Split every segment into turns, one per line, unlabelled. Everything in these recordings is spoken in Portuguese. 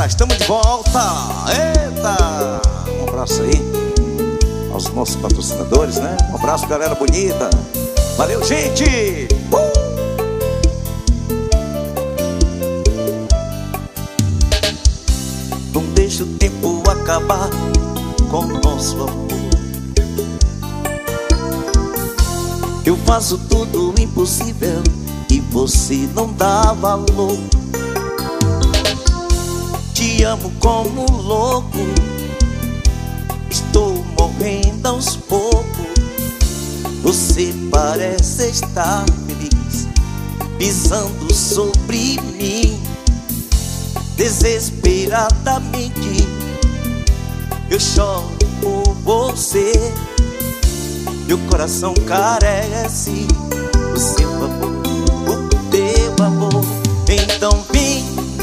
estamos de volta. Eita! Um abraço aí aos nossos patrocinadores, né? Um abraço, galera bonita. Valeu, gente! Não deixa o tempo acabar com o nosso amor. Eu faço tudo impossível e você não dá valor. Te amo como louco, estou morrendo aos poucos. Você parece estar feliz, pisando sobre mim. Desesperadamente eu choro por você. Meu coração carece o seu amor, o teu amor. Então vem,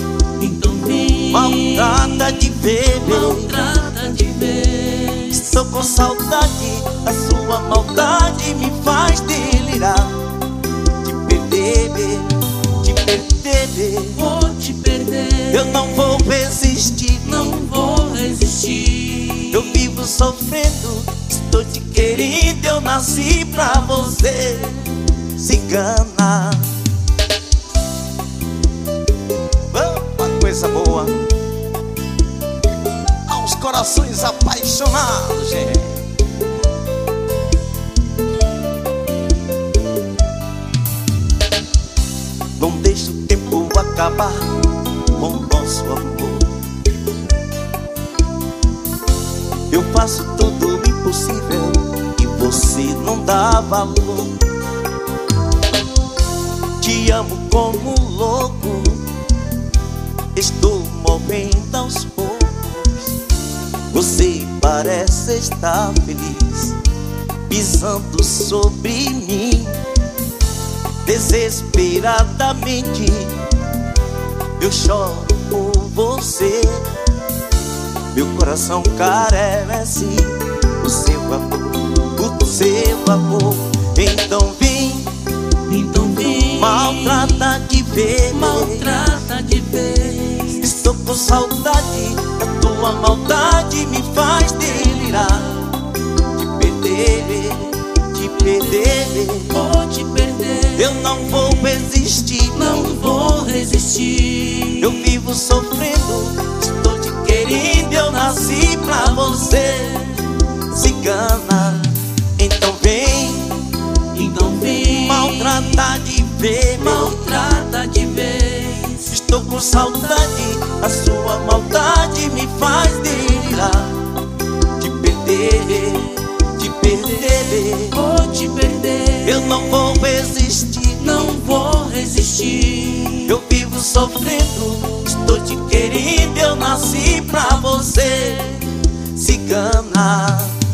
maltrata de ver,
maltrata de ver.
Estou com saudade, a sua maldade me faz delirar. Te perder, te perder,
vou te perder.
eu não vou resistir,
não vou resistir.
Eu vivo sofrendo, estou te querendo, eu nasci pra você, cigana. Uma coisa boa aos corações apaixonados, gente. Não deixa o tempo acabar com o nosso amor. Eu faço tudo impossível e você não dá valor. Te amo como louco, estou morrendo aos poucos. Você parece estar feliz, pisando sobre mim. Desesperadamente eu choro por você. Meu coração carece o seu amor, o seu amor. Então vem, maltrata de ver,
maltrata de vez.
Estou com saudade, a tua maldade me faz delirar. Te perder, te perder,
vou te perder.
eu não vou resistir,
não vou resistir.
Eu vivo sofrendo, estou te querendo, eu nasci pra você, cigana. Então vem, maltrata de ver,
maltrata de vez.
Estou com saudade, a sua maldade me faz delirar. Te perder, te perder,
vou te perder.
eu não vou resistir,
não vou resistir.
Eu vivo sofrendo, estou te querendo, eu nasci pra você, cigana.